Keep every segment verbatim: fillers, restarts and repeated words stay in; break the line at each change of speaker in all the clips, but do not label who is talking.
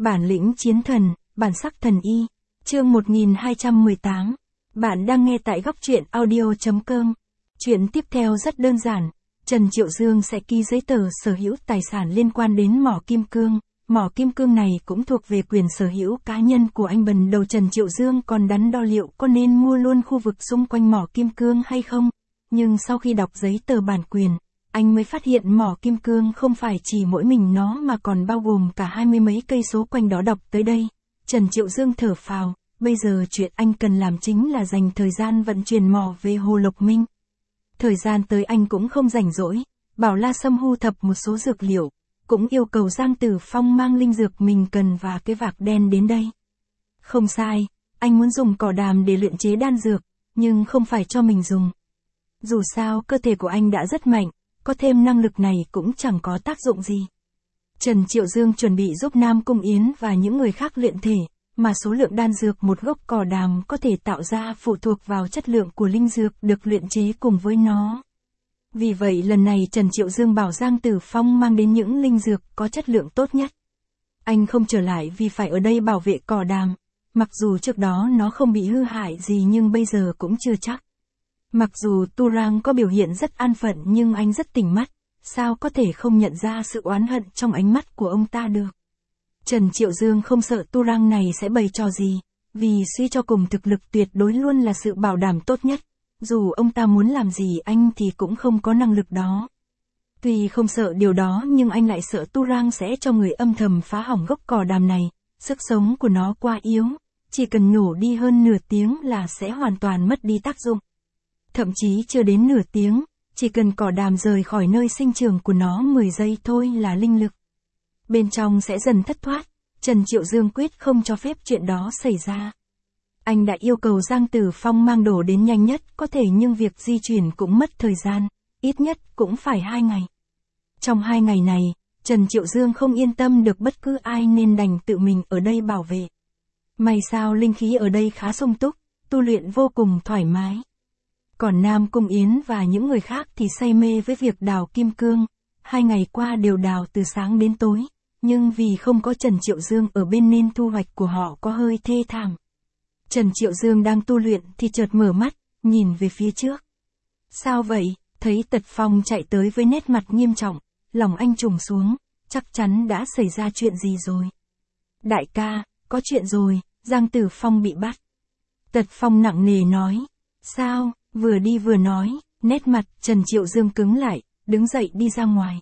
Bản lĩnh chiến thần, bản sắc thần y. Chương một nghìn hai trăm mười tám. Bạn đang nghe tại góc truyện audio chấm com. Chuyện tiếp theo rất đơn giản. Trần Triệu Dương sẽ ký giấy tờ sở hữu tài sản liên quan đến mỏ kim cương. Mỏ kim cương này cũng thuộc về quyền sở hữu cá nhân của anh. Bần đầu Trần Triệu Dương còn đắn đo liệu có nên mua luôn khu vực xung quanh mỏ kim cương hay không. Nhưng sau khi đọc giấy tờ bản quyền, anh mới phát hiện mỏ kim cương không phải chỉ mỗi mình nó mà còn bao gồm cả hai mươi mấy cây số quanh đó. Đọc tới đây, Trần Triệu Dương thở phào, bây giờ chuyện anh cần làm chính là dành thời gian vận chuyển mỏ về Hồ Lộc Minh. Thời gian tới anh cũng không rảnh rỗi, bảo La Sâm thu thập một số dược liệu, cũng yêu cầu Giang Tử Phong mang linh dược mình cần và cái vạc đen đến đây. Không sai, anh muốn dùng cỏ đàm để luyện chế đan dược, nhưng không phải cho mình dùng. Dù sao cơ thể của anh đã rất mạnh, có thêm năng lực này cũng chẳng có tác dụng gì. Trần Triệu Dương chuẩn bị giúp Nam Cung Yến và những người khác luyện thể, mà số lượng đan dược một gốc cỏ đàm có thể tạo ra phụ thuộc vào chất lượng của linh dược được luyện chế cùng với nó. Vì vậy lần này Trần Triệu Dương bảo Giang Tử Phong mang đến những linh dược có chất lượng tốt nhất. Anh không trở lại vì phải ở đây bảo vệ cỏ đàm, mặc dù trước đó nó không bị hư hại gì nhưng bây giờ cũng chưa chắc. Mặc dù Tu Rang có biểu hiện rất an phận nhưng anh rất tỉnh mắt, sao có thể không nhận ra sự oán hận trong ánh mắt của ông ta được. Trần Triệu Dương không sợ Tu Rang này sẽ bày trò gì, vì suy cho cùng thực lực tuyệt đối luôn là sự bảo đảm tốt nhất, dù ông ta muốn làm gì anh thì cũng không có năng lực đó. Tuy không sợ điều đó nhưng anh lại sợ Tu Rang sẽ cho người âm thầm phá hỏng gốc cỏ đàm này, sức sống của nó quá yếu, chỉ cần nhổ đi hơn nửa tiếng là sẽ hoàn toàn mất đi tác dụng. Thậm chí chưa đến nửa tiếng, chỉ cần cỏ đàm rời khỏi nơi sinh trưởng của nó mười giây thôi là linh lực bên trong sẽ dần thất thoát. Trần Triệu Dương quyết không cho phép chuyện đó xảy ra. Anh đã yêu cầu Giang Tử Phong mang đồ đến nhanh nhất có thể nhưng việc di chuyển cũng mất thời gian, ít nhất cũng phải hai ngày. Trong hai ngày này, Trần Triệu Dương không yên tâm được bất cứ ai nên đành tự mình ở đây bảo vệ. May sao linh khí ở đây khá sung túc, tu luyện vô cùng thoải mái. Còn Nam Cung Yến và những người khác thì say mê với việc đào kim cương, hai ngày qua đều đào từ sáng đến tối, nhưng vì không có Trần Triệu Dương ở bên nên thu hoạch của họ có hơi thê thảm. Trần Triệu Dương đang tu luyện thì chợt mở mắt, nhìn về phía trước. Sao vậy? Thấy Tật Phong chạy tới với nét mặt nghiêm trọng, lòng anh trùng xuống, chắc chắn đã xảy ra chuyện gì rồi. Đại ca, có chuyện rồi, Giang Tử Phong bị bắt. Tật Phong nặng nề nói. Sao? Vừa đi vừa nói, nét mặt Trần Triệu Dương cứng lại, đứng dậy đi ra ngoài.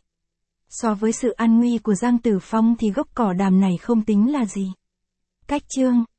So với sự an nguy của Giang Tử Phong thì gốc cỏ đàm này không tính là gì. Cách chương